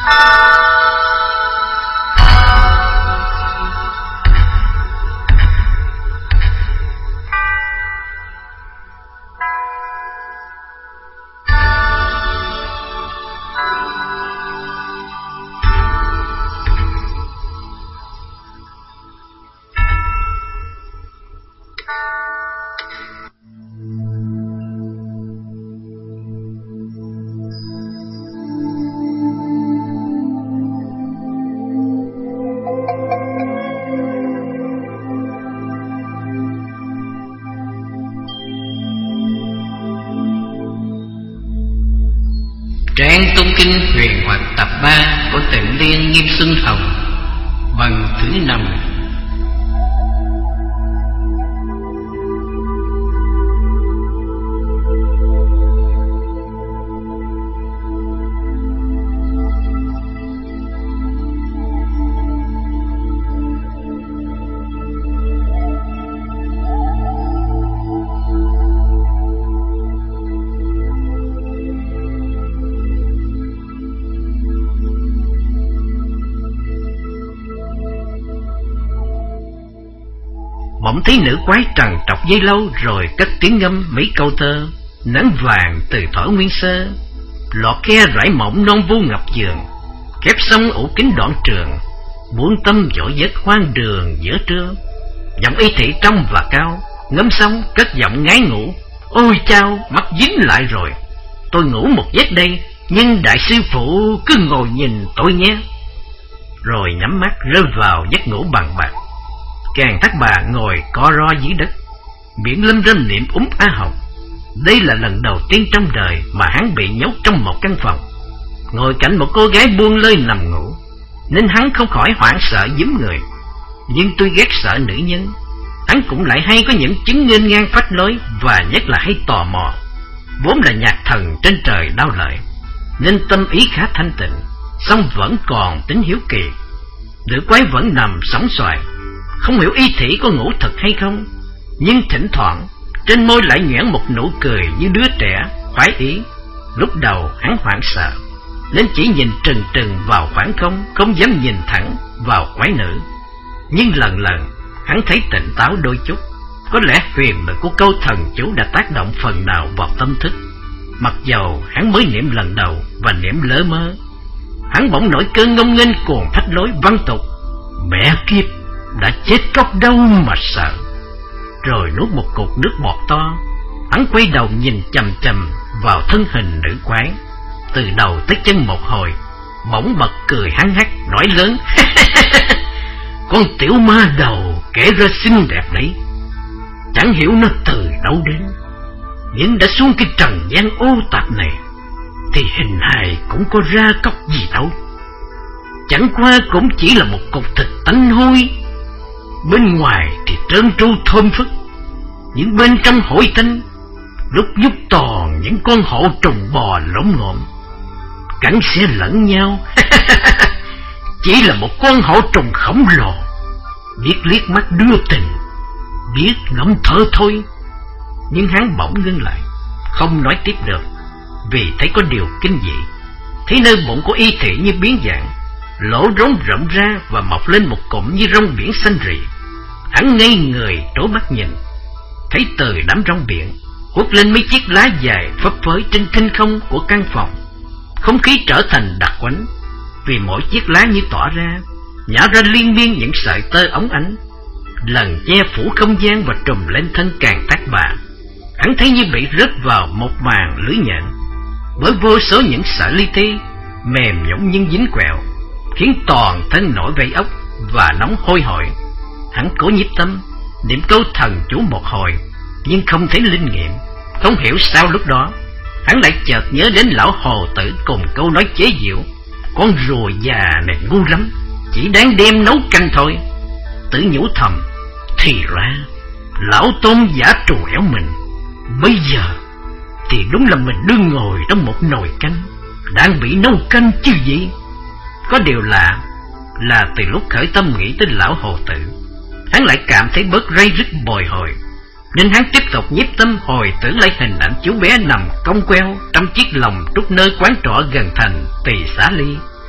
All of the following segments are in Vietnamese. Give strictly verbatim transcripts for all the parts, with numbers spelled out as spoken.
Tráng Tung Kinh Huyền Hoặc tập ba của Tịnh Liên Nghiêm Xuân Hồng, phần thứ năm. Bỗng thấy nữ quái trằn trọc dây lâu, rồi cất tiếng ngâm mấy câu thơ. Nắng vàng từ thỏ nguyên sơ, lọt khe rải mộng non vô ngập giường. Khép xong ủ kính đoạn trường, buông tâm dỗ giấc hoang đường giữa trưa. Giọng y thị trong và cao, ngâm xong cất giọng ngái ngủ. Ôi chao, mắt dính lại rồi. Tôi ngủ một giấc đây, nhưng đại sư phụ cứ ngồi nhìn tôi nhé. Rồi nhắm mắt rơi vào giấc ngủ bằng bạc. Càng Thác Bà ngồi co ro dưới đất, miệng lâm râm niệm úm á hồng. Đây là lần đầu tiên trong đời mà hắn bị nhốt trong một căn phòng, ngồi cạnh một cô gái buông lơi nằm ngủ, nên hắn không khỏi hoảng sợ giúm người. Nhưng tuy ghét sợ nữ nhân, hắn cũng lại hay có những chứng nghênh ngang phách lối, và nhất là hay tò mò. Vốn là nhạc thần trên trời đau lợi, nên tâm ý khá thanh tịnh, song vẫn còn tính hiếu kỳ. Nữ quái vẫn nằm sóng xoài, không hiểu y thị có ngủ thật hay không, nhưng thỉnh thoảng trên môi lại nhoẻn một nụ cười như đứa trẻ khoái ý. Lúc đầu hắn hoảng sợ, nên chỉ nhìn trừng trừng vào khoảng không, không dám nhìn thẳng vào quái nữ. Nhưng lần lần hắn thấy tỉnh táo đôi chút. Có lẽ huyền lực của câu thần chú đã tác động phần nào vào tâm thức. Mặc dầu hắn mới niệm lần đầu và niệm lỡ mơ, hắn bỗng nổi cơn ngông nghênh cuồng phách lối văn tục: mẹ kiếp, đã chết cóc đâu mà sợ. Rồi nuốt một cục nước bọt to, hắn quay đầu nhìn chằm chằm vào thân hình nữ quái, từ đầu tới chân một hồi, bỗng bật cười hăng hắc nói lớn: con tiểu ma đầu kể ra xinh đẹp đấy, chẳng hiểu nó từ đâu đến, nhưng đã xuống cái trần gian ô tạp này thì hình hài cũng có ra cóc gì đâu. Chẳng qua cũng chỉ là một cục thịt tanh hôi, bên ngoài thì trơn tru thơm phức, nhưng bên trong hôi tanh lúc nhúc toàn những con hổ trùng bò lỗng ngộm, cắn xé lẫn nhau. Chỉ là một con hổ trùng khổng lồ, biết liếc mắt đưa tình, biết ngẫm thở thôi. Nhưng hắn bỗng ngưng lại, không nói tiếp được, vì thấy có điều kinh dị. Thấy nơi bụng của y thị như biến dạng, lỗ rống rộng ra và mọc lên một cụm như rong biển xanh rì. Hắn ngây người trố mắt nhìn, thấy từ đám rong biển quất lên mấy chiếc lá dài phấp phới trên thinh không của căn phòng. Không khí trở thành đặc quánh, vì mỗi chiếc lá như tỏa ra, nhả ra liên miên những sợi tơ óng ánh, lần che phủ không gian và trùm lên thân Càng Thác Bà. Hắn thấy như bị rớt vào một màn lưới nhện, bởi vô số những sợi li ti mềm nhũn nhưng dính quẹo, khiến toàn thân nổi vây ốc và nóng hôi hổi. Hắn cố nhiếp tâm, niệm câu thần chú một hồi, nhưng không thấy linh nghiệm. Không hiểu sao lúc đó hắn lại chợt nhớ đến lão hồ tử cùng câu nói chế giễu: con rùa già này ngu lắm, chỉ đáng đem nấu canh thôi. Tự nhủ thầm, thì ra lão tôn giả trù ẻo mình. Bây giờ thì đúng là mình đương ngồi trong một nồi canh, đang bị nấu canh chứ gì. Có điều lạ là từ lúc khởi tâm nghĩ tới lão hồ tử, hắn lại cảm thấy bớt ray rứt bồi hồi, nên hắn tiếp tục nhiếp tâm hồi tưởng lại hình ảnh chú bé nằm cong queo trong chiếc lồng trúc nơi quán trọ gần thành Tỳ Xá Ly.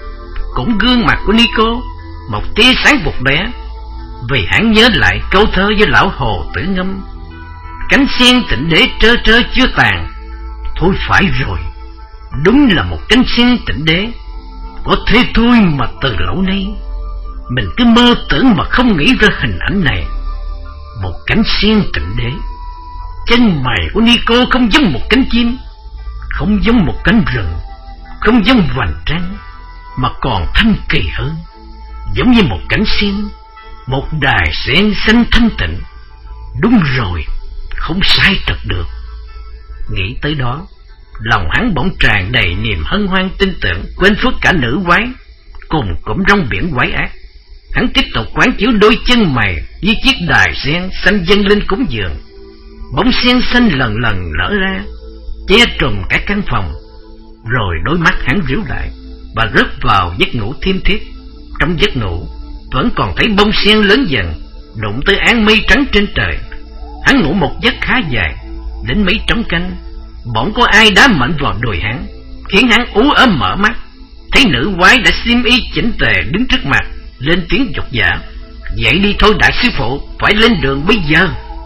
cũng gương mặt của Nico một tia sáng vụt bé, vì hắn nhớ lại câu thơ với lão Hồ Tử ngâm: cánh sen tịnh đế trơ trơ chưa tàn. Thôi phải rồi, đúng là một cánh sen tịnh đế. Có thế thôi mà từ lâu nay mình cứ mơ tưởng mà không nghĩ ra hình ảnh này. Một cánh sen tịnh đế. Chân mày của Nico không giống một cánh chim, không giống một cánh rừng, không giống vành trăng, mà còn thanh kỳ hơn, giống như một cánh sen, một đài sen xanh thanh tịnh. Đúng rồi, không sai thật được. Nghĩ tới đó, lòng hắn bỗng tràn đầy niềm hân hoan tin tưởng, quên phước cả nữ quái cùng cụm rong biển quái ác. Hắn tiếp tục quán chiếu đôi chân mày với chiếc đài sen xanh dâng lên cúng dường. Bóng sen xanh lần lần nở ra, che trùm cả căn phòng. Rồi đôi mắt hắn ríu lại và rớt vào giấc ngủ thiêm thiếp. Trong giấc ngủ vẫn còn thấy bông sen lớn dần, đụng tới áng mây trắng trên trời. Hắn ngủ một giấc khá dài, đến mấy trống canh, bỗng có ai đá mạnh vào đùi hắn, khiến hắn ú ớ mở mắt. Thấy nữ quái đã xiêm y chỉnh tề đứng trước mặt, lên tiếng dục dạ: dậy đi thôi đại sư phụ, phải lên đường bây giờ.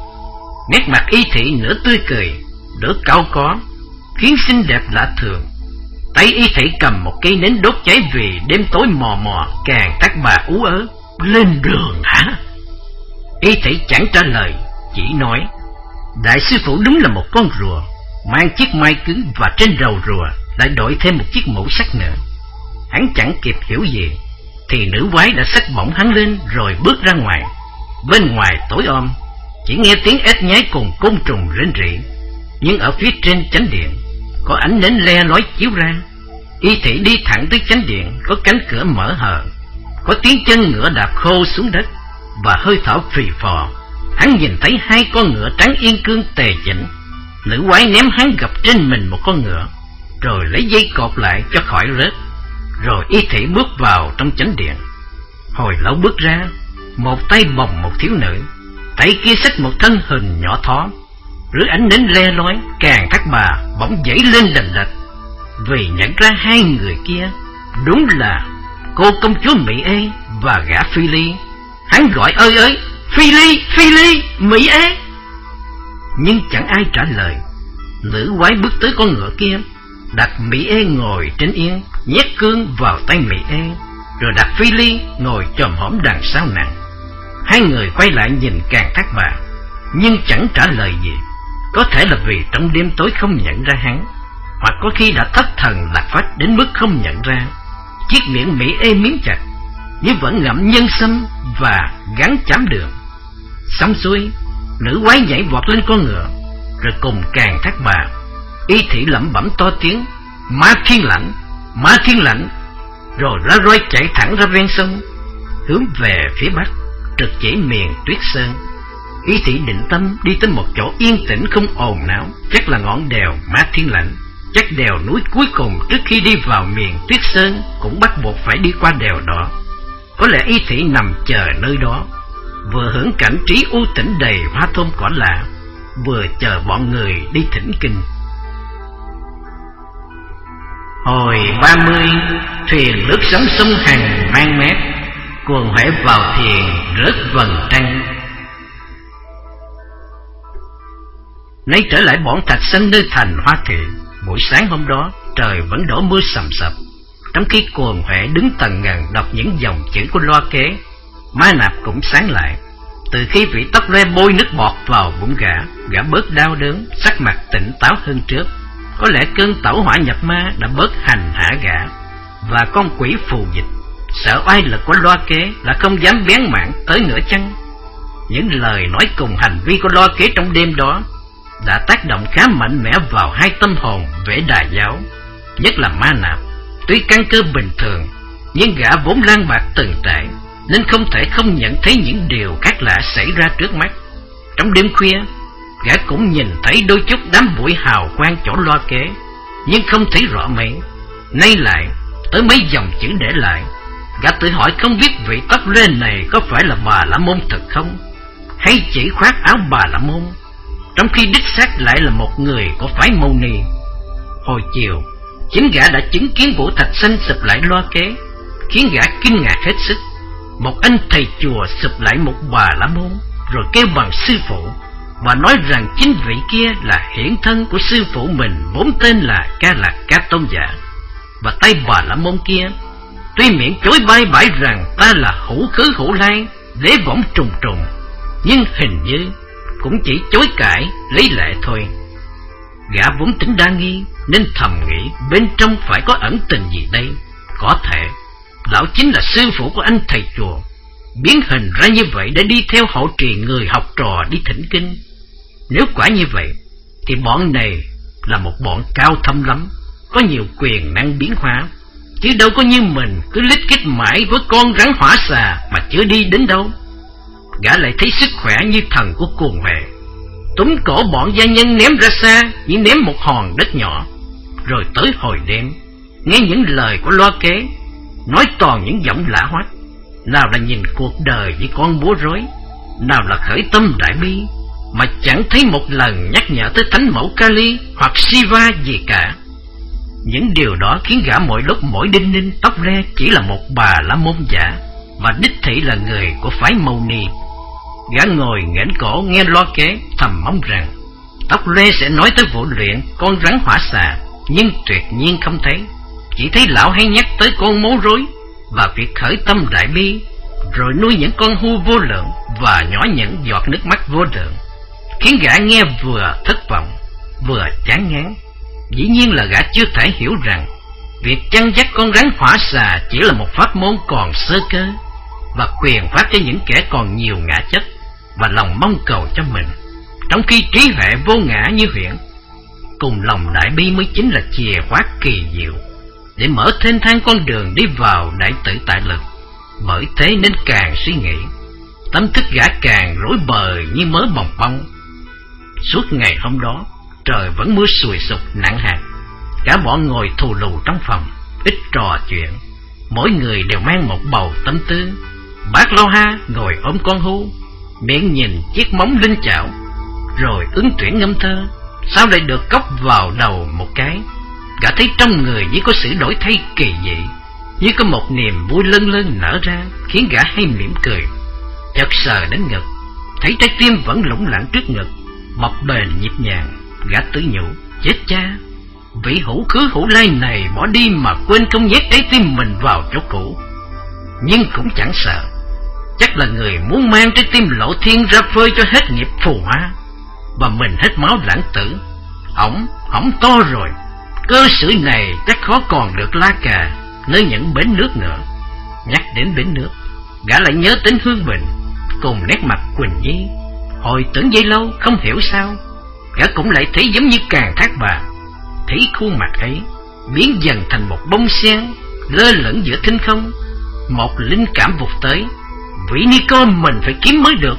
Nét mặt y thị nửa tươi cười, nửa cau có, khiến xinh đẹp lạ thường. Tay y thị cầm một cây nến đốt cháy vì đêm tối mò mò, càng tác bà ú ớ: lên đường hả? Y thị chẳng trả lời, chỉ nói: đại sư phụ đúng là một con rùa, mang chiếc mai cứng và trên đầu rùa lại đội thêm một chiếc mũ sắt nữa. Hắn chẳng kịp hiểu gì thì nữ quái đã xách bổng hắn lên rồi bước ra ngoài. Bên ngoài tối om, chỉ nghe tiếng ếch nhái cùng côn trùng rên rỉ, nhưng ở phía trên chánh điện có ánh nến le lói chiếu ra. Y thị đi thẳng tới chánh điện, có cánh cửa mở hờ, có tiếng chân ngựa đạp khô xuống đất và hơi thở phì phò. Hắn nhìn thấy hai con ngựa trắng yên cương tề chỉnh. Nữ quái ném hắn gập trên mình một con ngựa, rồi lấy dây cột lại cho khỏi rớt. Rồi y thị bước vào trong chánh điện. Hồi lâu bước ra, một tay bồng một thiếu nữ, tay kia xách một thân hình nhỏ thó. Dưới ánh nến le lói, càng các bà bỗng dậy lên lành lạch, vì nhận ra hai người kia đúng là cô công chúa Mỹ Ê và gã Phi Ly. Hắn gọi ơi ơi: Phi Ly, Phi Ly, Mỹ Ê! Nhưng chẳng ai trả lời. Nữ quái bước tới con ngựa kia, đặt Mỹ Ê ngồi trên yên, nhét cương vào tay Mỹ Ê, rồi đặt Phi Ly ngồi chồm hổm đằng sau nàng. Hai người quay lại nhìn càng thác bà, nhưng chẳng trả lời gì. Có thể là vì trong đêm tối không nhận ra hắn, hoặc có khi đã thất thần lạc phách đến mức không nhận ra. Chiếc miệng Mỹ Ê miếm chặt, nhưng vẫn ngậm nhân sâm và gắn chám đường. Xong xuôi, nữ quái nhảy vọt lên con ngựa, rồi cùng càng thác bà. Y thị lẩm bẩm to tiếng: Ma Thiên Lãnh, Ma Thiên Lãnh! Rồi lá roi chạy thẳng ra ven sông, hướng về phía bắc, trực chỉ miền Tuyết Sơn. Y thị định tâm đi tới một chỗ yên tĩnh không ồn náo, chắc là ngọn đèo Ma Thiên Lãnh. Chắc đèo núi cuối cùng trước khi đi vào miền Tuyết Sơn cũng bắt buộc phải đi qua đèo đó. Có lẽ y thị nằm chờ nơi đó, vừa hưởng cảnh trí u tĩnh đầy hoa thơm cỏ lạ, vừa chờ bọn người đi thỉnh kinh. Hồi ba mươi, thuyền lướt sóng sông Hằng mang mét, cuồng huệ vào thiền rớt vầng trăng. Nay trở lại bọn Thạch Sanh nơi thành Hoa Thị. Buổi sáng hôm đó trời vẫn đổ mưa sầm sập, trong khi cuồng huệ đứng tần ngần đọc những dòng chữ của loa kế. Ma Nạp cũng sáng lại. Từ khi vị tóc loe bôi nước bọt vào bụng gã, gã bớt đau đớn, sắc mặt tỉnh táo hơn trước. Có lẽ cơn tẩu hỏa nhập ma đã bớt hành hạ gã, và con quỷ phù dịch sợ oai lực của loa kế là không dám bén mảng tới nữa chăng. Những lời nói cùng hành vi của loa kế trong đêm đó đã tác động khá mạnh mẽ vào hai tâm hồn vệ Đà giáo, nhất là Ma Nạp. Tuy căn cơ bình thường, nhưng gã vốn lang bạc từng trải, nên không thể không nhận thấy những điều khác lạ xảy ra trước mắt. Trong đêm khuya, gã cũng nhìn thấy đôi chút đám bụi hào quang chỗ loa kế, nhưng không thấy rõ mấy. Nay lại tới mấy dòng chữ để lại, gã tự hỏi không biết vị tóc lên này có phải là Bà La Môn thật không, hay chỉ khoác áo Bà La Môn, trong khi đích xác lại là một người của phái Mâu Ni. Hồi chiều, chính gã đã chứng kiến Vũ Thạch Sanh sụp lại loa kế, khiến gã kinh ngạc hết sức. Một anh thầy chùa sụp lại một Bà La Môn, rồi kêu bằng sư phụ, và nói rằng chính vị kia là hiển thân của sư phụ mình, vốn tên là Ca Lạc Ca Tôn Giả. Và tay Bà La Môn kia tuy miệng chối bay bãi rằng ta là hữu khứ hữu lai, đế võng trùng trùng, nhưng hình như cũng chỉ chối cãi lấy lệ thôi. Gã vốn tính đa nghi nên thầm nghĩ bên trong phải có ẩn tình gì đây. Có thể lão chính là sư phụ của anh thầy chùa, biến hình ra như vậy để đi theo hậu trì người học trò đi thỉnh kinh. Nếu quả như vậy thì bọn này là một bọn cao thâm lắm, có nhiều quyền năng biến hóa, chứ đâu có như mình cứ lít kít mãi với con rắn hỏa xà mà chưa đi đến đâu. Gã lại thấy sức khỏe như thần của cuồng huệ, túm cổ bọn gia nhân ném ra xa như ném một hòn đất nhỏ. Rồi tới hồi đêm, nghe những lời của loa kế nói toàn những giọng lạ hoắc, nào là nhìn cuộc đời như con búa rối, nào là khởi tâm đại bi, mà chẳng thấy một lần nhắc nhở tới thánh mẫu Kali hoặc Shiva gì cả. Những điều đó khiến gã mỗi lúc mỗi đinh ninh tóc re chỉ là một Bà La Môn giả, và đích thị là người của phái Mâu Ni. Gã ngồi nghển cổ nghe loa kế, thầm mong rằng tóc lê sẽ nói tới vụ luyện con rắn hỏa xà, nhưng tuyệt nhiên không thấy. Chỉ thấy lão hay nhắc tới con mố rối và việc khởi tâm đại bi, rồi nuôi những con hươu vô lượng và nhỏ những giọt nước mắt vô lượng, khiến gã nghe vừa thất vọng vừa chán ngán. Dĩ nhiên là gã chưa thể hiểu rằng việc chăn dắt con rắn hỏa xà chỉ là một pháp môn còn sơ cơ, và quyền phát cho những kẻ còn nhiều ngã chất và lòng mong cầu cho mình, trong khi trí huệ vô ngã như huyễn cùng lòng đại bi mới chính là chìa khóa kỳ diệu để mở thênh thang con đường đi vào đại tự tại lực. Bởi thế nên càng suy nghĩ, tâm thức gã càng rối bời như mớ bòng bong. Suốt ngày hôm đó, trời vẫn mưa sùi sụp nặng hạt. Cả bọn ngồi thù lù trong phòng, ít trò chuyện, mỗi người đều mang một bầu tâm tư. Bác Lâu Ha ngồi ôm con hươu, miệng nhìn chiếc móng linh chảo, rồi ứng tuyển ngâm thơ. Sao lại được cốc vào đầu một cái? Gã thấy trong người như có sự đổi thay kỳ dị, như có một niềm vui lân lân nở ra, khiến gã hay mỉm cười. Chợt sờ đến ngực, thấy trái tim vẫn lủng lẳng trước ngực, bập bềnh nhịp nhàng. Gã tự nhủ, chết cha, vị hữu khứ hữu lai này bỏ đi mà quên không nhét trái tim mình vào chỗ cũ. Nhưng cũng chẳng sợ, chắc là người muốn mang trái tim lộ thiên ra phơi cho hết nghiệp phù hoa, và mình hết máu lãng tử. Hỏng, hỏng to rồi, cơ sưởi này chắc khó còn được la cà nơi những bến nước nữa. Nhắc đến bến nước, gã lại nhớ đến Hương Bình cùng nét mặt Quỳnh Nhi. Hồi tưởng dây lâu không hiểu sao, gã cũng lại thấy giống như càng thác bà. Thấy khuôn mặt ấy biến dần thành một bông sen lơ lửng giữa thinh không. Một linh cảm vụt tới, vị ni cô mình phải kiếm mới được,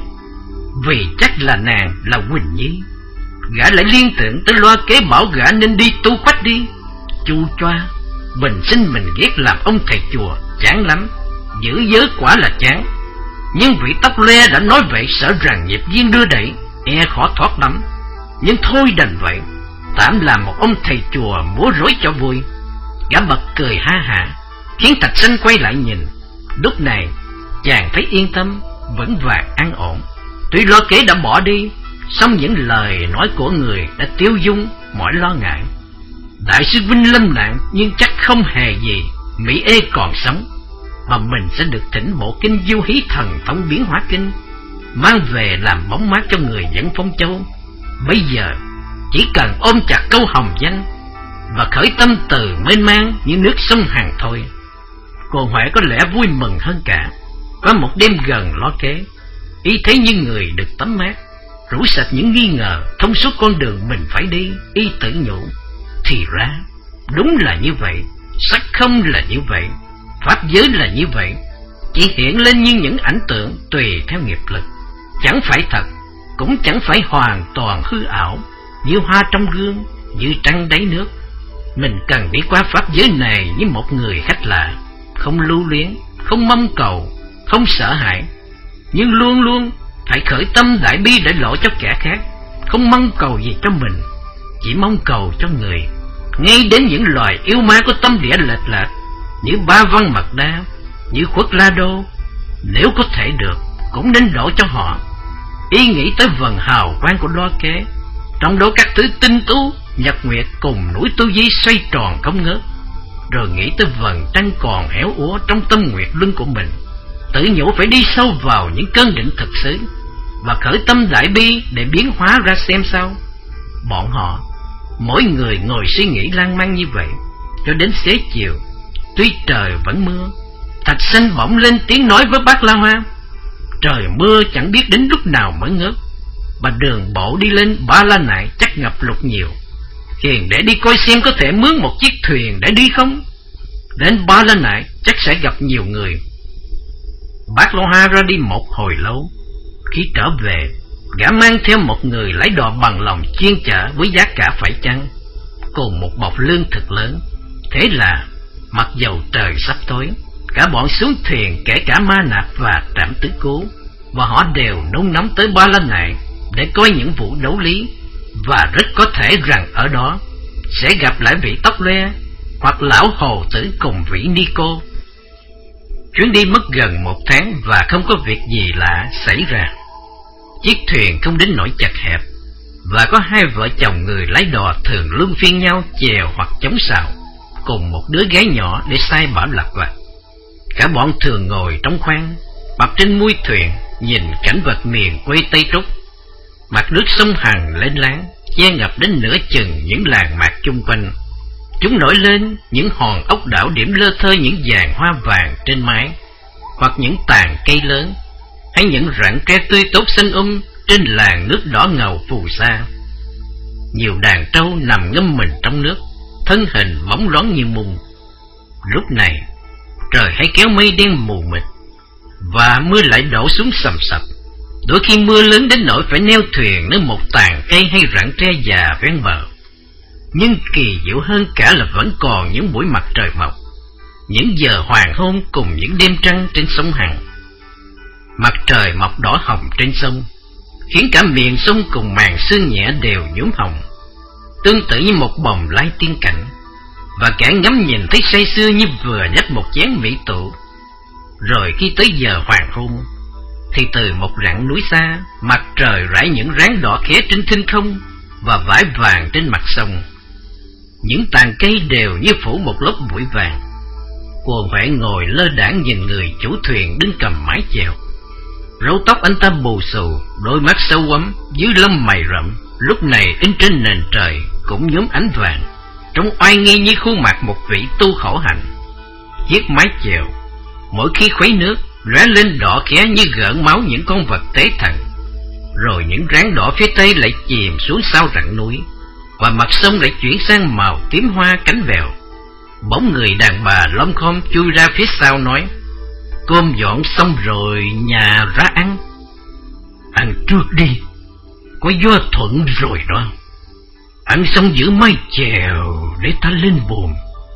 vì chắc là nàng là Quỳnh Nhi. Gã lại liên tưởng tới loa kế bảo gã nên đi tu quách đi. Chu choa, bình sinh mình ghét làm ông thầy chùa, chán lắm, giữ giới quả là chán. Nhưng vị tóc le đã nói vậy, sợ rằng nghiệp duyên đưa đẩy, e khó thoát lắm. Nhưng thôi đành vậy, tạm làm một ông thầy chùa múa rối cho vui. Gã bật cười ha hả, khiến Thạch Sanh quay lại nhìn. Lúc này chàng thấy yên tâm, vững vàng an ổn. Tuy lo kế đã bỏ đi, song những lời nói của người đã tiêu dung mọi lo ngại. Đại sư Vinh lâm nạn, nhưng chắc không hề gì, Mỹ Ê còn sống, mà mình sẽ được thỉnh bộ kinh Du Hí Thần Thống Biến Hóa Kinh, mang về làm bóng mát cho người dẫn Phong Châu. Bây giờ chỉ cần ôm chặt câu hồng danh và khởi tâm từ mênh mang như nước sông Hàn thôi. Cô Huệ có lẽ vui mừng hơn cả. Có một đêm gần lo kế, y thấy như người được tắm mát, rũ sạch những nghi ngờ, thông suốt con đường mình phải đi. Y tự nhủ, thì ra đúng là như vậy, sắc không là như vậy, pháp giới là như vậy, chỉ hiện lên như những ảnh tượng tùy theo nghiệp lực, chẳng phải thật, cũng chẳng phải hoàn toàn hư ảo, như hoa trong gương, như trăng đáy nước. Mình cần đi qua pháp giới này như một người khách lạ, không lưu luyến, không mong cầu, không sợ hãi, nhưng luôn luôn phải khởi tâm đại bi để lộ cho kẻ khác, không mong cầu gì cho mình, chỉ mong cầu cho người. Ngay đến những loài yêu ma có tâm địa lệch lạc như Ba Văn Mật Đa, như Khuất La Đô, nếu có thể được cũng nên đổ cho họ. Ý nghĩ tới vầng hào quang của loa kế, trong đó các thứ tinh tú, nhật nguyệt cùng núi Tu Di xoay tròn không ngớt, rồi nghĩ tới vầng trăng còn héo úa trong tâm nguyệt luân của mình, tự nhủ phải đi sâu vào những cơn định thực xứ và khởi tâm đại bi để biến hóa ra xem sao. Bọn họ mỗi người ngồi suy nghĩ lan man như vậy cho đến xế chiều. Tuy trời vẫn mưa, Thạch Sanh bỗng lên tiếng nói với bác La Hoa: trời mưa chẳng biết đến lúc nào mới ngớt, mà đường bộ đi lên Ba La Nại chắc ngập lụt nhiều. Hiền để đi coi xem có thể mướn một chiếc thuyền để đi không? Đến Ba La Nại chắc sẽ gặp nhiều người. Bác La Hoa ra đi một hồi lâu. Khi trở về, gã mang theo một người lái đò bằng lòng chuyên chở với giá cả phải chăng, cùng một bọc lương thực lớn. Thế là mặc dầu trời sắp tối, cả bọn xuống thuyền, kể cả Ma Nạp và Trảm Tứ Cố, và họ đều nôn nóng tới Ba La Nại để coi những vụ đấu lý, và rất có thể rằng ở đó sẽ gặp lại vị tóc loe hoặc lão hồ tử cùng vị Nico. Chuyến đi mất gần một tháng và không có việc gì lạ xảy ra. Chiếc thuyền không đến nỗi chật hẹp, và có hai vợ chồng người lái đò thường luân phiên nhau chèo hoặc chống sào, cùng một đứa gái nhỏ để sai bảo lặt vặt. Cả bọn thường ngồi trong khoang, bập trên mui thuyền, nhìn cảnh vật miền quê Tây Trúc. Mặt nước sông Hằng lên láng, che ngập đến nửa chừng những làng mạc chung quanh. Chúng nổi lên những hòn ốc đảo điểm lơ thơ những dàn hoa vàng trên mái, hoặc những tàn cây lớn, hay những rặng tre tươi tốt xanh um trên làn nước đỏ ngầu phù sa. Nhiều đàn trâu nằm ngâm mình trong nước, thân hình bóng loáng như mùng. Lúc này trời hay kéo mây đen mù mịt, và mưa lại đổ xuống sầm sập. Đôi khi mưa lớn đến nỗi phải neo thuyền nơi một tàn cây hay rặng tre già ven bờ. Nhưng kỳ diệu hơn cả là vẫn còn những buổi mặt trời mọc, những giờ hoàng hôn cùng những đêm trăng trên sông Hằng. Mặt trời mọc đỏ hồng trên sông, khiến cả miền sông cùng màn sương nhẹ đều nhuốm hồng, tương tự như một bồng lai tiên cảnh. Và kẻ ngắm nhìn thấy say sưa như vừa nhấp một chén mỹ tụ. Rồi khi tới giờ hoàng hôn, thì từ một rặng núi xa, mặt trời rải những ráng đỏ khé trên thinh không và vải vàng trên mặt sông. Những tàn cây đều như phủ một lớp bụi vàng. Quần Huệ ngồi lơ đãng nhìn người chủ thuyền đứng cầm mái chèo. Râu tóc anh ta bù xù, đôi mắt sâu quắm dưới lông mày rậm, lúc này in trên nền trời cũng nhuốm ánh vàng, trông oai nghi như khuôn mặt một vị tu khổ hạnh. Chiếc mái chèo mỗi khi khuấy nước lóe lên đỏ khé như gợn máu những con vật tế thần. Rồi những ráng đỏ phía tây lại chìm xuống sau rặng núi, và mặt sông lại chuyển sang màu tím hoa cánh vèo. Bóng người đàn bà lom khom chui ra phía sau nói: cơm dọn xong rồi, nhà ra ăn. Ăn trước đi, có gió thuận rồi đó. Ăn xong giữ mái chèo để ta lên buồm.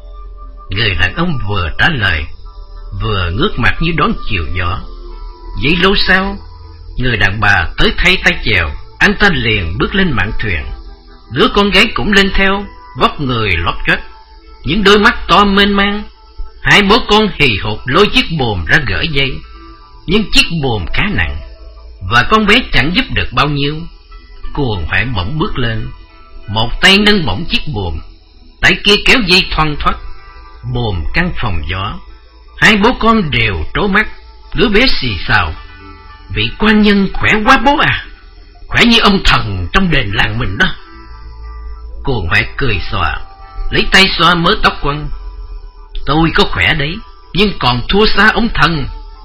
Người đàn ông vừa trả lời, vừa ngước mặt như đón chiều gió. Vậy lâu sau, người đàn bà tới thay tay chèo, anh ta liền bước lên mạn thuyền. Đứa con gái cũng lên theo, vóc người lót choắt, những đôi mắt to mênh mang. Hai bố con hì hục lôi chiếc buồm ra gỡ dây, nhưng chiếc buồm khá nặng, và con bé chẳng giúp được bao nhiêu. Cuồng Huệ bỗng bước lên, một tay nâng bổng chiếc buồm, tay kia kéo dây thoăn thoắt. Buồm căng phòng gió, hai bố con đều trố mắt. Đứa bé xì xào: vị quan nhân khỏe quá bố à, khỏe như ông thần trong đền làng mình đó. Cuồng Huệ cười xòa, lấy tay xoa mớ tóc quăn: tôi có khỏe đấy, nhưng còn thua xa ông thần.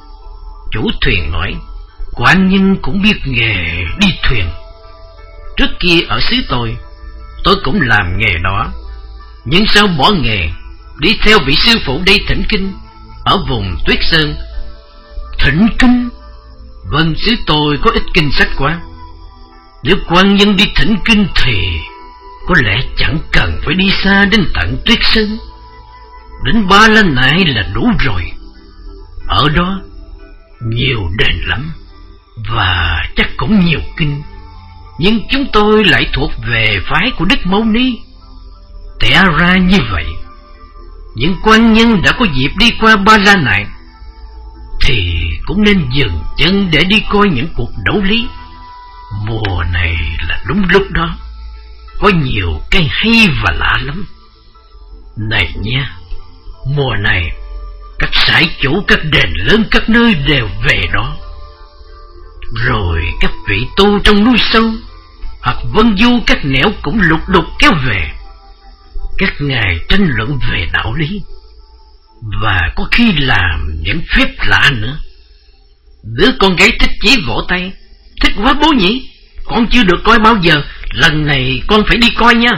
Chủ thuyền nói: quan nhân cũng biết nghề đi thuyền. Trước kia ở xứ tôi, tôi cũng làm nghề đó, nhưng sao bỏ nghề, đi theo vị sư phụ đây thỉnh kinh ở vùng Tuyết Sơn. Thỉnh kinh? Vâng, xứ tôi có ít kinh sách quá. Nếu quan nhân đi thỉnh kinh thì có lẽ chẳng cần phải đi xa đến tận Tuyết Sơn. Đến Ba La Nại là đủ rồi. Ở đó nhiều đền lắm, và chắc cũng nhiều kinh, nhưng chúng tôi lại thuộc về phái của Đức Mâu Ni. Tẻ ra như vậy, những quan nhân đã có dịp đi qua Ba La Nại thì cũng nên dừng chân để đi coi những cuộc đấu lý. Mùa này là đúng lúc đó, có nhiều cây hay và lạ lắm. Này nha, mùa này các sải chủ các đền lớn các nơi đều về đó. Rồi các vị tu trong núi sâu hoặc vân du các nẻo cũng lục đục kéo về. Các ngài tranh luận về đạo lý, và có khi làm những phép lạ nữa. Đứa con gái thích chí vỗ tay: thích quá bố nhỉ, con chưa được coi bao giờ, lần này con phải đi coi nha.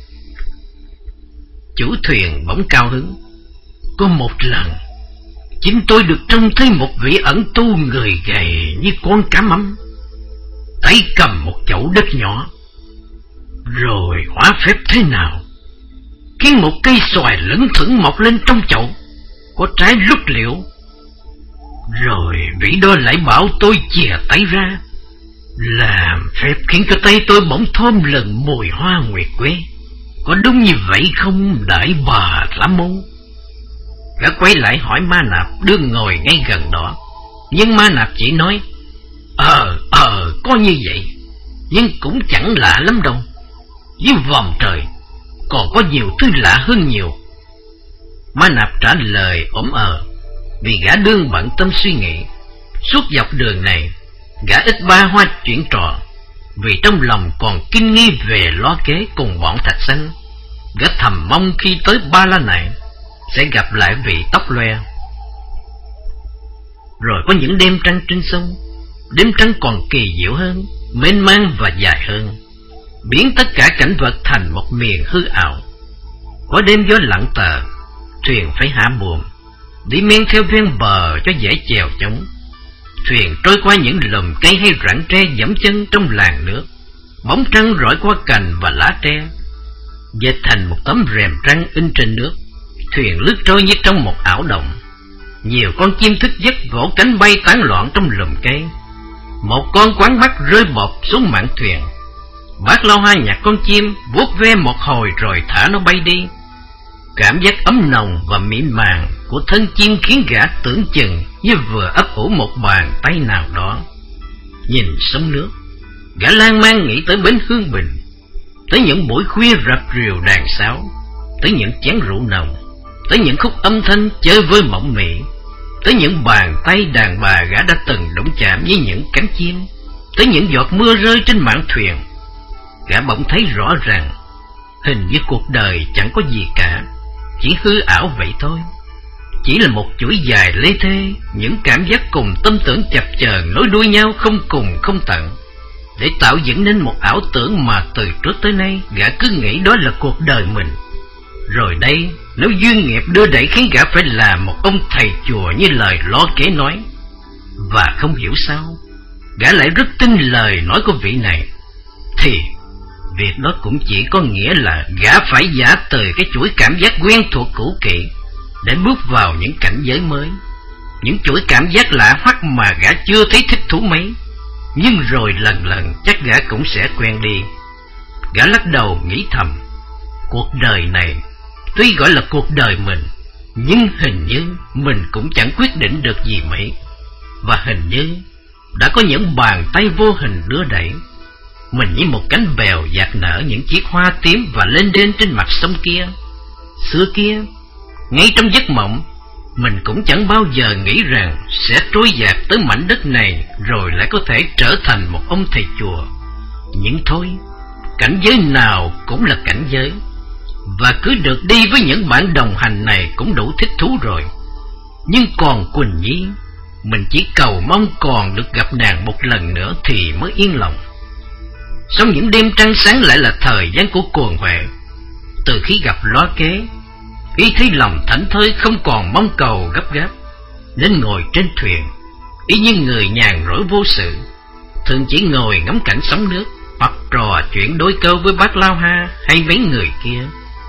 Chủ thuyền bỗng cao hứng: có một lần chính tôi được trông thấy một vị ẩn tu người gầy như con cá mắm, tay cầm một chậu đất nhỏ. Rồi hóa phép thế nào khiến một cây xoài lững thững mọc lên trong chậu, có trái lúc liễu. Rồi vị đó lại bảo tôi chìa tay ra, làm phép khiến cho tay tôi bỗng thơm lừng mùi hoa nguyệt quế. Có đúng như vậy không đại bà Lã Môn? Gã quay lại hỏi Ma Nạp đương ngồi ngay gần đó, nhưng Ma Nạp chỉ nói: Ờ, ờ, có như vậy, nhưng cũng chẳng lạ lắm đâu. Dưới vòm trời còn có nhiều thứ lạ hơn nhiều. Ma Nạp trả lời ổm ờ, vì gã đương bận tâm suy nghĩ. Suốt dọc đường này, gã ít ba hoa chuyển trò, vì trong lòng còn kinh nghi về lo kế cùng bọn Thạch Sanh. Gã thầm mong khi tới Ba La này sẽ gặp lại vị tóc loe. Rồi có những đêm trăng trên sông, đêm trăng còn kỳ diệu hơn, mênh mang và dài hơn, biến tất cả cảnh vật thành một miền hư ảo. Có đêm gió lặng tờ, thuyền phải hạ buồm, đi men theo ven bờ cho dễ chèo chống. Thuyền trôi qua những lùm cây hay rặng tre dẫm chân trong làn nước, bóng trăng rọi qua cành và lá tre, dệt thành một tấm rèm trăng in trên nước. Thuyền lướt trôi như trong một ảo động. Nhiều con chim thức giấc vỗ cánh bay tán loạn trong lùm cây. Một con quán mắt rơi bọt xuống mạn thuyền. Bác Lao Hoa nhặt con chim, vuốt ve một hồi rồi thả nó bay đi. Cảm giác ấm nồng và mịn màng của thân chim khiến gã tưởng chừng như vừa ấp ủ một bàn tay nào đó. Nhìn sông nước, gã lan man nghĩ tới bến Hương Bình, tới những buổi khuya rập rìu đàn sáo, tới những chén rượu nồng, tới những khúc âm thanh chơi vơi mộng mị, tới những bàn tay đàn bà gã đã từng đụng chạm với những cánh chim, tới những giọt mưa rơi trên mạn thuyền. Gã bỗng thấy rõ ràng, hình như cuộc đời chẳng có gì cả, chỉ hư ảo vậy thôi. Chỉ là một chuỗi dài lê thê, những cảm giác cùng tâm tưởng chập chờn nối đuôi nhau không cùng không tận, để tạo dựng nên một ảo tưởng mà từ trước tới nay gã cứ nghĩ đó là cuộc đời mình. Rồi đây, nếu duyên nghiệp đưa đẩy khiến gã phải làm một ông thầy chùa như lời lo kế nói. Và không hiểu sao, gã lại rất tin lời nói của vị này, thì việc đó cũng chỉ có nghĩa là gã phải giả từ cái chuỗi cảm giác quen thuộc cũ kỹ để bước vào những cảnh giới mới, những chuỗi cảm giác lạ hoắc mà gã chưa thấy thích thú mấy, nhưng rồi lần lần chắc gã cũng sẽ quen đi. Gã lắc đầu nghĩ thầm, cuộc đời này tuy gọi là cuộc đời mình, nhưng hình như mình cũng chẳng quyết định được gì mấy, và hình như đã có những bàn tay vô hình đưa đẩy mình như một cánh bèo dạt nở những chiếc hoa tím và lên đên trên mặt sông kia. Xưa kia, ngay trong giấc mộng, mình cũng chẳng bao giờ nghĩ rằng sẽ trôi dạt tới mảnh đất này rồi lại có thể trở thành một ông thầy chùa. Nhưng thôi, cảnh giới nào cũng là cảnh giới, và cứ được đi với những bạn đồng hành này cũng đủ thích thú rồi. Nhưng còn Quỳnh Nhi, mình chỉ cầu mong còn được gặp nàng một lần nữa thì mới yên lòng. Sau những đêm trăng sáng lại là thời gian của cuồng huệ. Từ khi gặp Ló Kế, ý thấy lòng thảnh thơi không còn mong cầu gấp gáp, nên ngồi trên thuyền, ý như người nhàn rỗi vô sự, thường chỉ ngồi ngắm cảnh sóng nước, hoặc trò chuyện đôi câu với bác Lao Ha hay mấy người kia.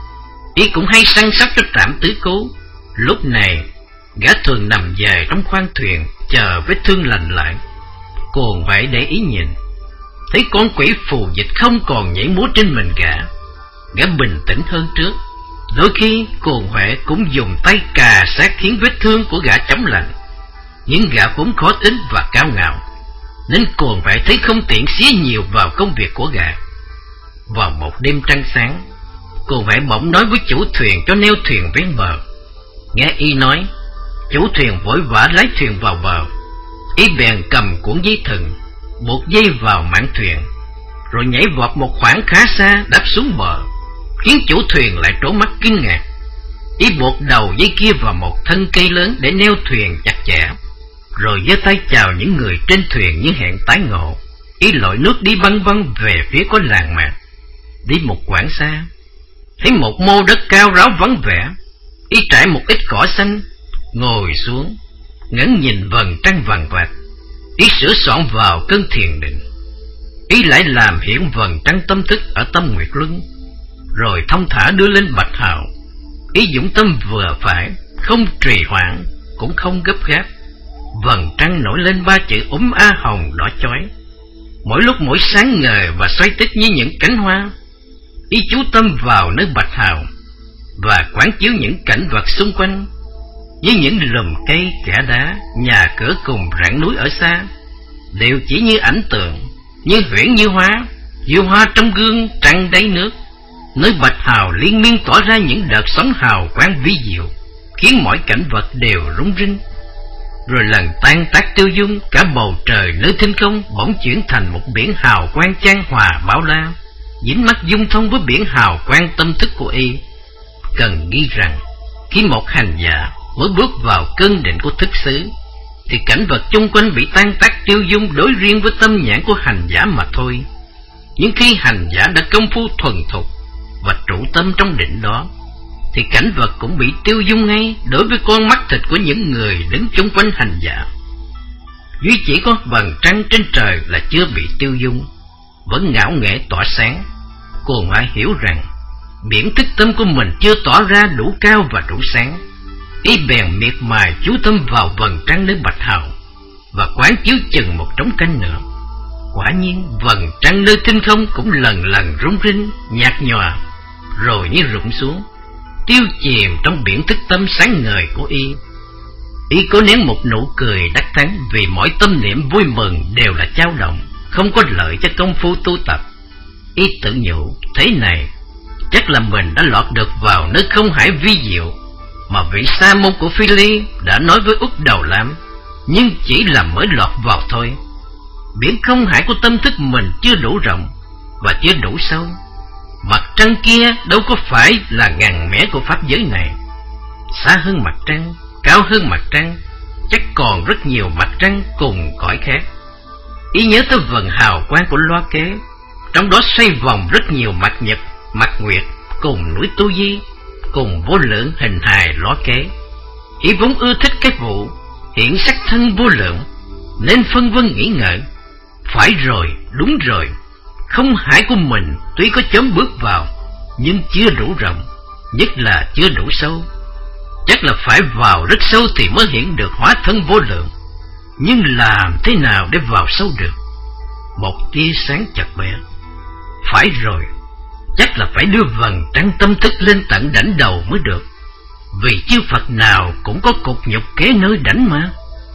Ý cũng hay săn sóc cho Trạm Tứ Cố. Lúc này, gã thường nằm dài trong khoang thuyền, chờ vết thương lành lại. Cuồng huệ để ý nhìn, thấy con quỷ phù dịch không còn nhảy múa trên mình gã. Gã bình tĩnh hơn trước. Đôi khi Cuồng Huệ cũng dùng tay cà sát khiến vết thương của gã chóng lành. Nhưng gã vốn khó tính và cao ngạo, nên còn phải thấy không tiện xía nhiều vào công việc của gã. Vào một đêm trăng sáng, cô phải bỗng nói với chủ thuyền cho neo thuyền ven bờ. Nghe y nói, chủ thuyền vội vã lái thuyền vào bờ. Y bèn cầm cuộn dây thừng, buộc dây vào mạn thuyền, rồi nhảy vọt một khoảng khá xa đáp xuống bờ, khiến chủ thuyền lại trố mắt kinh ngạc. Y buộc đầu dây kia vào một thân cây lớn để neo thuyền chặt chẽ, rồi giơ tay chào những người trên thuyền như hẹn tái ngộ. Y lội nước đi băng băng về phía có làng mạc. Đi một quãng xa, thấy một mô đất cao ráo vắng vẻ. Y trải một ít cỏ xanh, ngồi xuống, ngẩng nhìn vầng trăng vàng vạt. Y sửa soạn vào cơn thiền định. Y lại làm hiện vầng trăng tâm thức ở tâm nguyệt luân, rồi thông thả đưa lên bạch hào. Y dũng tâm vừa phải, không trì hoãn, cũng không gấp gáp. Vầng trăng nổi lên ba chữ úm a hồng đỏ chói, mỗi lúc mỗi sáng ngời và xoay tích như những cánh hoa. Y chú tâm vào nơi bạch hào và quán chiếu những cảnh vật xung quanh, như những lùm cây, kẽ đá, nhà cửa cùng rặng núi ở xa, đều chỉ như ảnh tượng, như huyễn như hóa, như hoa trong gương trăng đáy nước. Nơi bạch hào liên miên tỏa ra những đợt sóng hào quang vi diệu, khiến mọi cảnh vật đều rung rinh. Rồi lần tan tác tiêu dung, cả bầu trời nơi thinh không bỗng chuyển thành một biển hào quang chan hòa bao la, dính mắt dung thông với biển hào quang tâm thức của y. Cần ghi rằng, khi một hành giả mới bước vào cơn định của thức xứ, thì cảnh vật chung quanh bị tan tác tiêu dung đối riêng với tâm nhãn của hành giả mà thôi. Nhưng khi hành giả đã công phu thuần thục và trụ tâm trong định đó, thì cảnh vật cũng bị tiêu dung ngay đối với con mắt thịt của những người đứng chung quanh hành giả. Duy chỉ có vầng trăng trên trời là chưa bị tiêu dung, vẫn ngạo nghễ tỏa sáng. Cô phải hiểu rằng biển thức tâm của mình chưa tỏa ra đủ cao và đủ sáng. Y bèn miệt mài chú tâm vào vầng trăng nơi bạch hào và quán chiếu chừng một trống canh nữa. Quả nhiên vầng trăng nơi thinh không cũng lần lần rung rinh, nhạt nhòa, rồi như rụng xuống, tiêu chìm trong biển thức tâm sáng ngời của y. Y cố nén một nụ cười đắc thắng, vì mỗi tâm niệm vui mừng đều là chao động, không có lợi cho công phu tu tập. Y tự nhủ, thế này chắc là mình đã lọt được vào nơi không hải vi diệu mà vị sa môn của Phi Ly đã nói với Úc Đầu Lam, nhưng chỉ là mới lọt vào thôi. Biển không hải của tâm thức mình chưa đủ rộng và chưa đủ sâu. Mặt trăng kia đâu có phải là ngàn mẻ của pháp giới này. Xa hơn mặt trăng, cao hơn mặt trăng, chắc còn rất nhiều mặt trăng cùng cõi khác. Y nhớ tới vầng hào quang của loa kế, trong đó xoay vòng rất nhiều mặt nhật, mặt nguyệt, cùng núi Tu Di, cùng vô lượng hình hài loa kế. Y vốn ưa thích cái vụ hiện sắc thân vô lượng, nên phân vân nghĩ ngợi. Phải rồi, đúng rồi, không hải của mình tuy có chớm bước vào, nhưng chưa đủ rộng, nhất là chưa đủ sâu. Chắc là phải vào rất sâu thì mới hiện được hóa thân vô lượng. Nhưng làm thế nào để vào sâu được? Một tia sáng chợt lóe. Phải rồi, chắc là phải đưa vầng trăng tâm thức lên tận đảnh đầu mới được, vì chư Phật nào cũng có cục nhục kế nơi đảnh mà.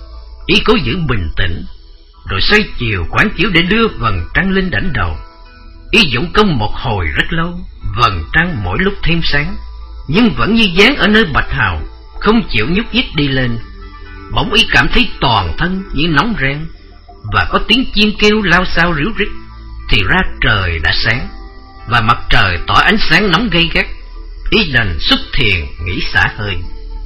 Y cố giữ bình tĩnh, rồi xoay chiều quán chiếu để đưa vầng trăng lên đảnh đầu. Y dụng công một hồi rất lâu, vầng trăng mỗi lúc thêm sáng, nhưng vẫn như dán ở nơi bạch hào, không chịu nhúc nhích đi lên. Bỗng Y cảm thấy toàn thân như nóng rang, và có tiếng chim kêu lao xao ríu rít, thì ra trời đã sáng, và mặt trời tỏ ánh sáng nóng gay gắt. Y đành xuất thiền nghỉ xả hơi.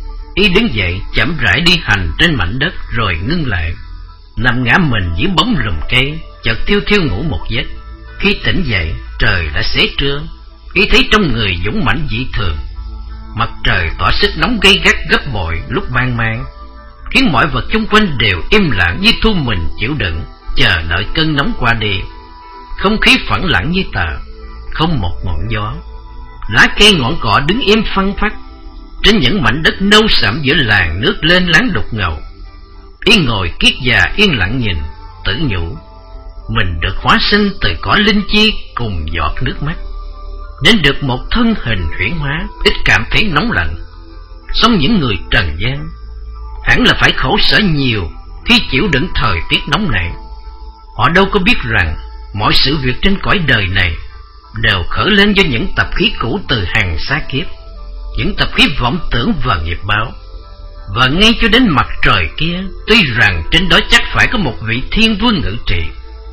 Y đứng dậy chậm rãi đi hành trên mảnh đất, rồi ngưng lại, nằm ngã mình dưới bóng lùm cây, chợt thiêu thiêu ngủ một giấc. Khi tỉnh dậy, trời đã xế trưa. Y thấy trong người dũng mãnh dị thường, mặt trời tỏa sức nóng gay gắt gấp bội lúc ban mang, khiến mọi vật chung quanh đều im lặng như thu mình chịu đựng, chờ đợi cơn nóng qua đi. Không khí phẳng lặng như tờ, không một ngọn gió. Lá cây ngọn cỏ đứng im phăng phắc trên những mảnh đất nâu sẫm giữa làng nước lên láng đục ngầu. Y ngồi kiết già yên lặng nhìn, tự nhủ mình được hóa sinh từ cõi linh chi cùng giọt nước mắt, nên được một thân hình huyễn hóa, ít cảm thấy nóng lạnh. Song những người trần gian hẳn là phải khổ sở nhiều khi chịu đựng thời tiết nóng này. Họ đâu có biết rằng mọi sự việc trên cõi đời này đều khởi lên do những tập khí cũ từ hàng xa kiếp, những tập khí vọng tưởng và nghiệp báo. Và ngay cho đến mặt trời kia, tuy rằng trên đó chắc phải có một vị thiên vương ngự trị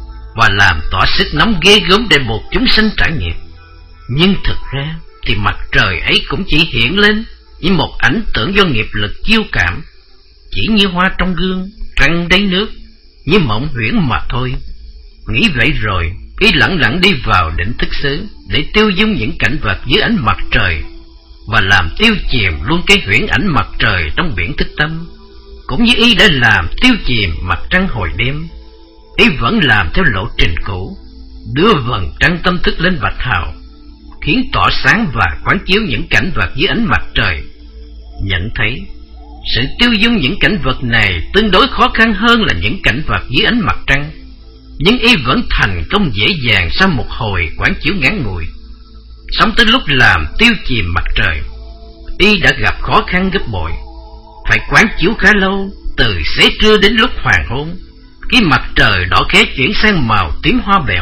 và làm tỏa sức nóng ghê gớm để buộc chúng sanh trả nghiệp, nhưng thực ra thì mặt trời ấy cũng chỉ hiện lên như một ảnh tượng do nghiệp lực chiêu cảm, chỉ như hoa trong gương, trăng đáy nước, như mộng huyễn mà thôi. Nghĩ vậy rồi, y lặng lặng đi vào định thức xứ để tiêu dung những cảnh vật dưới ánh mặt trời và làm tiêu chìm luôn cái huyễn ảnh mặt trời trong biển thức tâm, cũng như y đã làm tiêu chìm mặt trăng hồi đêm. Y vẫn làm theo lộ trình cũ, đưa vầng trăng tâm thức lên bạch hào, khiến tỏa sáng và quán chiếu những cảnh vật dưới ánh mặt trời. Nhận thấy sự tiêu dung những cảnh vật này tương đối khó khăn hơn là những cảnh vật dưới ánh mặt trăng, nhưng y vẫn thành công dễ dàng sau một hồi quán chiếu ngắn ngủi. Xong tới lúc làm tiêu chìm mặt trời, y đã gặp khó khăn gấp bội, phải quán chiếu khá lâu, từ xế trưa đến lúc hoàng hôn, khi mặt trời đỏ khé chuyển sang màu tím hoa bèo,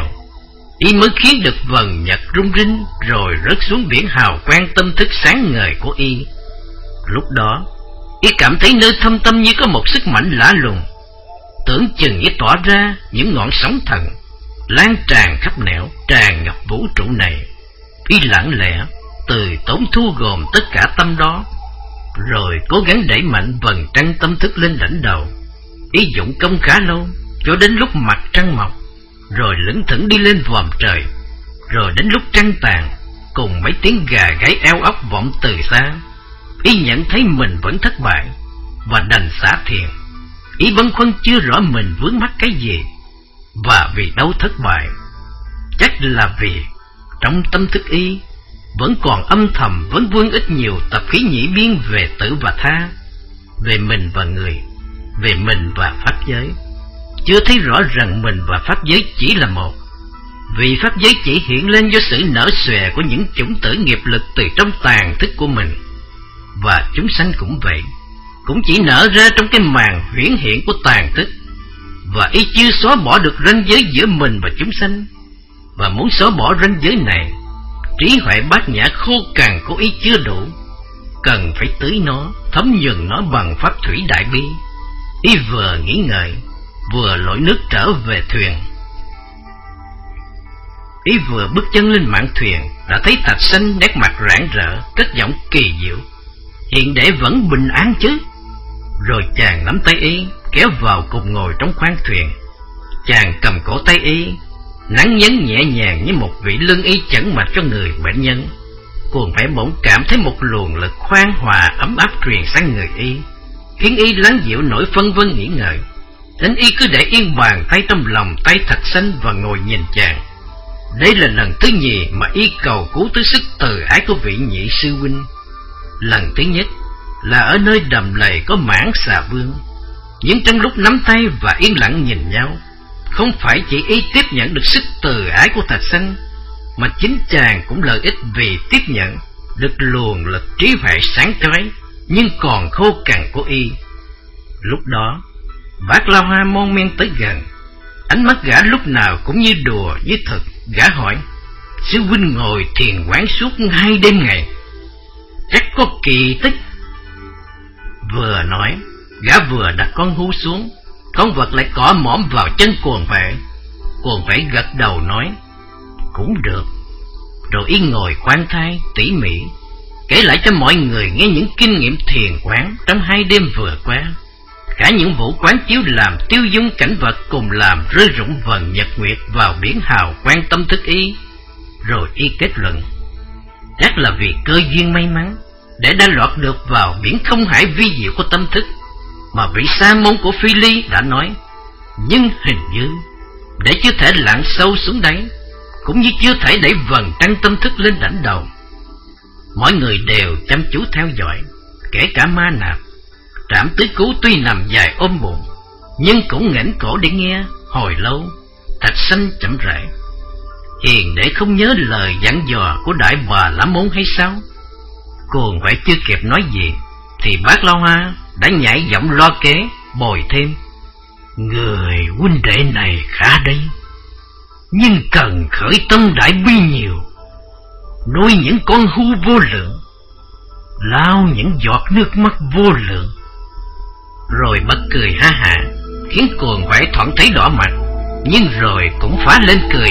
y mới khiến được vầng nhật rung rinh rồi rớt xuống biển hào quang tâm thức sáng ngời của y. Lúc đó y cảm thấy nơi thâm tâm như có một sức mạnh lạ lùng, tưởng chừng như tỏa ra những ngọn sóng thần lan tràn khắp nẻo tràn ngập vũ trụ này. Y lặng lẽ từ tốn thu gồm tất cả tâm đó, rồi cố gắng đẩy mạnh vầng trăng tâm thức lên đỉnh đầu. Y dụng công khá lâu cho đến lúc mặt trăng mọc, rồi lững thững đi lên vòm trời, rồi đến lúc trăng tàn cùng mấy tiếng gà gáy eo óc vọng từ xa, y nhận thấy mình vẫn thất bại và đành xả thiền. Y băn khoăn chưa rõ mình vướng mắc cái gì và vì đâu thất bại. Chắc là vì trong tâm thức y vẫn còn âm thầm vấn vương ít nhiều tập khí nhĩ biên về tử và tha, về mình và người, về mình và pháp giới. Chưa thấy rõ rằng mình và pháp giới chỉ là một, vì pháp giới chỉ hiện lên do sự nở xòe của những chủng tử nghiệp lực từ trong tàn thức của mình, và chúng sanh cũng vậy, cũng chỉ nở ra trong cái màn huyễn hiện của tàn thức. Và y chưa xóa bỏ được ranh giới giữa mình và chúng sanh, và muốn xóa bỏ ranh giới này, trí huệ bát nhã khô cằn của y chưa đủ, cần phải tưới nó, thấm nhuần nó bằng pháp thủy đại bi. Y vừa nghĩ ngợi, vừa lội nước trở về thuyền. Y vừa bước chân lên mạn thuyền, đã thấy Thạch Sanh nét mặt rạng rỡ, cất giọng kỳ diệu: "Hiền đệ vẫn bình an chứ?" Rồi chàng nắm tay y, kéo vào cùng ngồi trong khoang thuyền. Chàng cầm cổ tay y, nắn nhấn nhẹ nhàng như một vị lương y chẩn mạch cho người bệnh nhân. Cuồng phải bỗng cảm thấy một luồng lực khoan hòa ấm áp truyền sang người y, khiến y lắng dịu nỗi phân vân nghĩ ngợi. Đến y cứ để yên bàn tay trong lòng tay Thạch Sanh và ngồi nhìn chàng. Đây là lần thứ nhì mà y cầu cứu tới sức từ ái của vị nhị sư huynh. Lần thứ nhất là ở nơi đầm lầy có Mãn Xà Vương, nhưng trong lúc nắm tay và yên lặng nhìn nhau, không phải chỉ y tiếp nhận được sức từ ái của Thạch Sanh, mà chính chàng cũng lợi ích vì tiếp nhận được luồng lực trí huệ sáng chói nhưng còn khô cằn của y. Lúc đó Bác La Hoa mon men tới gần, ánh mắt gã lúc nào cũng như đùa như thật. Gã hỏi: "Sư huynh ngồi thiền quán suốt hai đêm ngày, chắc có kỳ tích." Vừa nói, gã vừa đặt con hươu xuống, con vật lại cỏ mõm vào chân Cuồng Huệ. Cuồng Huệ gật đầu nói: "Cũng được." Rồi y ngồi khoan thai tỉ mỉ kể lại cho mọi người nghe những kinh nghiệm thiền quán trong hai đêm vừa qua, cả những vụ quán chiếu làm tiêu dung cảnh vật cùng làm rơi rụng vầng nhật nguyệt vào biển hào quang tâm thức y. Rồi y kết luận: chắc là vì cơ duyên may mắn để đã lọt được vào biển không hải vi diệu của tâm thức, mà vị sa môn của Phi Ly đã nói. Nhưng hình như để chưa thể lặn sâu xuống đáy, cũng như chưa thể đẩy vầng trăng tâm thức lên đỉnh đầu. Mọi người đều chăm chú theo dõi, kể cả Ma Nạp. Trảm Tứ Cứu tuy nằm dài ôm bụng, nhưng cũng nghển cổ để nghe. Hồi lâu, Thạch Sanh chậm rãi: "Hiền để không nhớ lời dặn dò của Đại Bà La Môn hay sao?" Cuồng Huệ chưa kịp nói gì thì Bác La Hoa đã nhảy giọng lo kế, bồi thêm: người huynh đệ này khá đây, nhưng cần khởi tâm đại bi nhiều, nuôi những con hưu vô lượng, lao những giọt nước mắt vô lượng. Rồi bật cười ha hả, khiến cuồng phải thoảng thấy đỏ mặt, nhưng rồi cũng phá lên cười.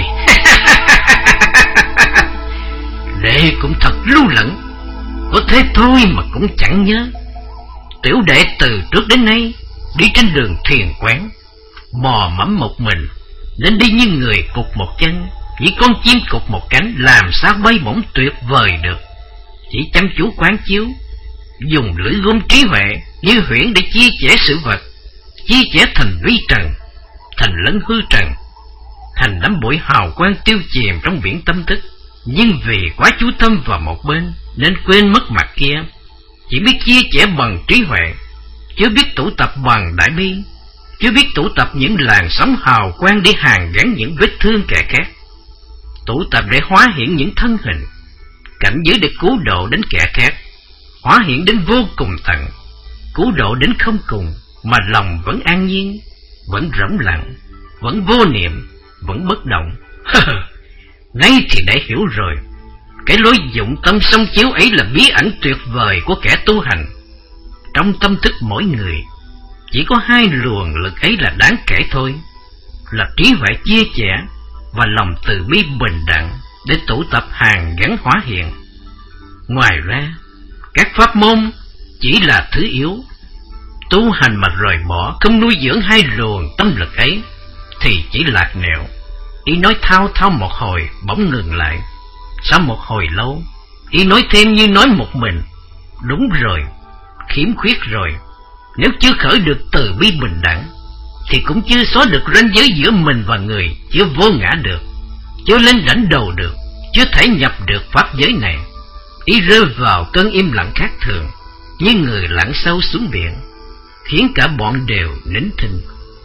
Đệ cũng thật lưu lẫn, có thế thôi mà cũng chẳng nhớ. Tiểu đệ từ trước đến nay đi trên đường thiền quán, mò mẫm một mình, nên đi như người cụt một chân, chỉ con chim cụt một cánh, làm sao bay bổng tuyệt vời được. Chỉ chăm chú quán chiếu, dùng lưỡi gươm trí huệ như huyễn để chia sẻ sự vật, chia sẻ thành vi trần, thành lẫn hư trần, thành đám bụi hào quang tiêu chìm trong biển tâm thức. Nhưng vì quá chú tâm vào một bên nên quên mất mặt kia, chỉ biết chia sẻ bằng trí huệ, chưa biết tụ tập bằng đại bi, chưa biết tụ tập những làn sóng hào quang để hàn gắn những vết thương kẻ khác, tụ tập để hóa hiện những thân hình, cảnh giới để cứu độ đến kẻ khác, hóa hiện đến vô cùng tận, cứu độ đến không cùng, mà lòng vẫn an nhiên, vẫn rỗng lặng, vẫn vô niệm, vẫn bất động. Ngay thì đã hiểu rồi, cái lối dụng tâm song chiếu ấy là bí ẩn tuyệt vời của kẻ tu hành. Trong tâm thức mỗi người chỉ có hai luồng lực ấy là đáng kể thôi, là trí huệ chia sẻ và lòng từ bi bình đẳng để tụ tập hàn gắn hóa hiện. Ngoài ra, các pháp môn chỉ là thứ yếu. Tu hành mà rời bỏ, không nuôi dưỡng hai luồng tâm lực ấy thì chỉ lạc nẻo. Ý nói thao thao một hồi bỗng ngừng lại. Sau một hồi lâu, ý nói thêm như nói một mình: đúng rồi, khiếm khuyết rồi. Nếu chưa khởi được từ bi bình đẳng thì cũng chưa xóa được ranh giới giữa mình và người, chưa vô ngã được, chưa lên đảnh đầu được, chưa thể nhập được pháp giới này. Ý rơi vào cơn im lặng khác thường, như người lặn sâu xuống biển, khiến cả bọn đều nín thinh.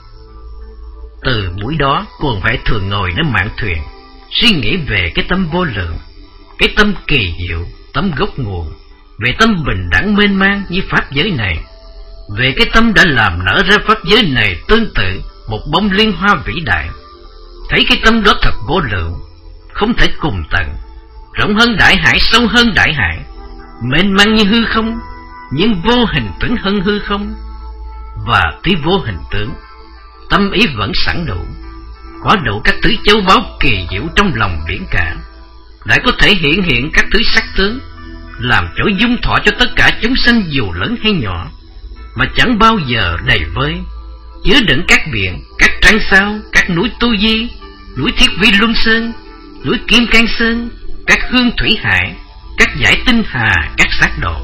Từ buổi đó, Cuồng phải thường ngồi nơi mạn thuyền, suy nghĩ về cái tâm vô lượng, cái tâm kỳ diệu, tâm gốc nguồn, về tâm bình đẳng mênh mang như pháp giới này, về cái tâm đã làm nở ra pháp giới này tương tự một bông liên hoa vĩ đại. Thấy cái tâm đó thật vô lượng, không thể cùng tận, rộng hơn đại hải, sâu hơn đại hải, mênh mang như hư không, nhưng vô hình tướng hơn hư không. Và tuy vô hình tướng, tâm ý vẫn sẵn đủ, có đủ các thứ châu báu kỳ diệu trong lòng biển cả, lại có thể hiện hiện các thứ sắc tướng, làm chỗ dung thọ cho tất cả chúng sanh dù lớn hay nhỏ, mà chẳng bao giờ đầy vơi, chứa đựng các biển, các trăng sao, các núi Tu Di, núi Thiết Vi Luân Sơn, núi Kim Cang Sơn, các hương thủy hải, các dải tinh hà, các sát độ.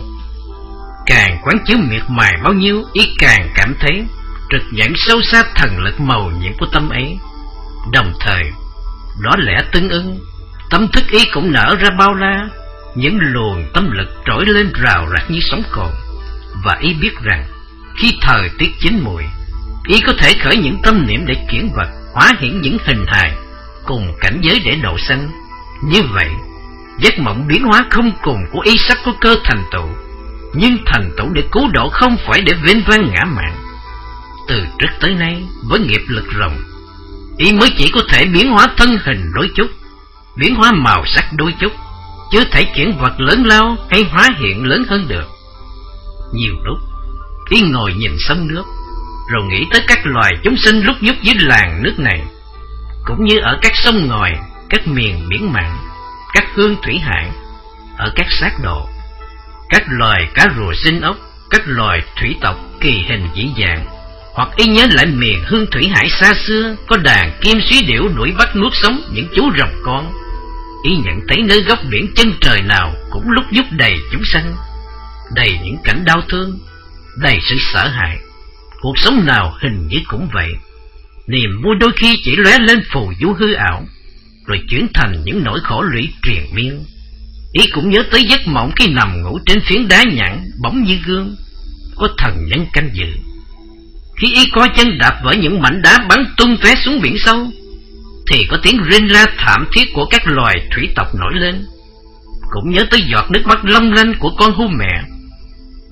Càng quán chiếu miệt mài bao nhiêu, ý càng cảm thấy trực nhận sâu xa thần lực màu nhiệm của tâm ấy. Đồng thời, đó lẽ tương ưng, tâm thức ý cũng nở ra bao la, những luồng tâm lực trỗi lên rào rạc như sóng cồn. Và ý biết rằng, khi thời tiết chín mùi, ý có thể khởi những tâm niệm để chuyển vật, hóa hiện những hình hài, cùng cảnh giới để độ sanh. Như vậy, giấc mộng biến hóa không cùng của ý sắp có cơ thành tựu, nhưng thành tựu để cứu độ, không phải để vênh vang ngã mạn. Từ trước tới nay, với nghiệp lực rộng, ý mới chỉ có thể biến hóa thân hình đôi chút, biến hóa màu sắc đôi chút, chưa thể chuyển vật lớn lao hay hóa hiện lớn hơn được. Nhiều lúc, ý ngồi nhìn sông nước, rồi nghĩ tới các loài chúng sinh lúc nhúc dưới làn nước này, cũng như ở các sông ngòi, các miền biển mặn, các hương thủy hải, ở các sát độ, các loài cá rùa sinh ốc, các loài thủy tộc kỳ hình dĩ dạng. Hoặc ý nhớ lại miền hương thủy hải xa xưa, có đàn kim suý điểu đuổi bắt nuốt sống những chú rồng con. Ý nhận thấy nơi góc biển chân trời nào cũng lúc nhúc đầy chúng sanh, đầy những cảnh đau thương, đầy sự sợ hãi. Cuộc sống nào hình như cũng vậy, niềm vui đôi khi chỉ lóe lên phù du hư ảo, rồi chuyển thành những nỗi khổ lụy triền miên. Ý cũng nhớ tới giấc mộng khi nằm ngủ trên phiến đá nhẵn bóng như gương, có thần nhân canh giữ. Khi ý có chân đạp vỡ những mảnh đá bắn tung tóe xuống biển sâu, thì có tiếng rên la thảm thiết của các loài thủy tộc nổi lên. Cũng nhớ tới giọt nước mắt long lanh của con hươu mẹ,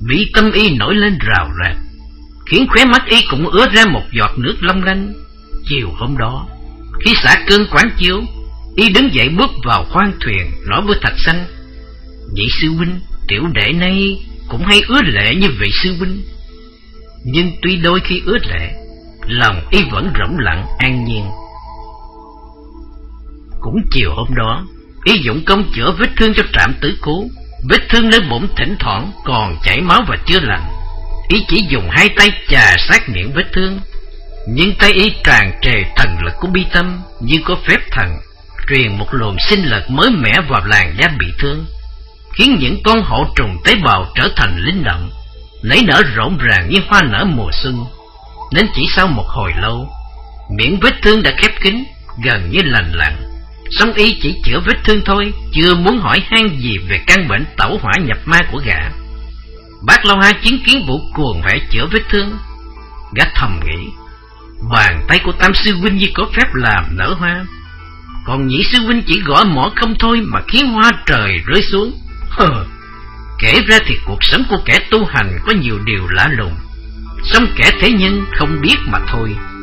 Bị tâm y nổi lên rào rạt, khiến khóe mắt y cũng ứa ra một giọt nước long lanh. Chiều hôm đó, khi xả cơn quán chiếu, y đứng dậy bước vào khoang thuyền, nói với Thạch Sanh: Vị sư huynh, tiểu đệ nay cũng hay ứa lệ như vị sư huynh. Nhưng tuy đôi khi ứa lệ, lòng y vẫn rỗng lặng an nhiên. Cũng chiều hôm đó, y dụng công chữa vết thương cho Trạm Tử Cố. Vết thương nơi bụng thỉnh thoảng còn chảy máu và chưa lành. Y chỉ dùng hai tay chà sát miệng vết thương, nhưng tay y tràn trề thần lực của bi tâm, như có phép thần truyền một luồng sinh lực mới mẻ vào làn da bị thương, khiến những con hổ trùng tế bào trở thành linh động, nảy nở rộn ràng như hoa nở mùa xuân. Nên chỉ sau một hồi lâu, miệng vết thương đã khép kín, gần như lành lặn. Song y chỉ chữa vết thương thôi, chưa muốn hỏi han gì về căn bệnh tẩu hỏa nhập ma của gã. Bác Lâu Hai chứng kiến vụ cuồng vẻ chữa vết thương, gã thầm nghĩ: bàn tay của Tam sư huynh như có phép làm nở hoa, còn Nhị sư huynh chỉ gõ mỏ không thôi mà khiến hoa trời rơi xuống. Hờ, kể ra thì cuộc sống của kẻ tu hành có nhiều điều lạ lùng, song kẻ thế nhân không biết mà thôi.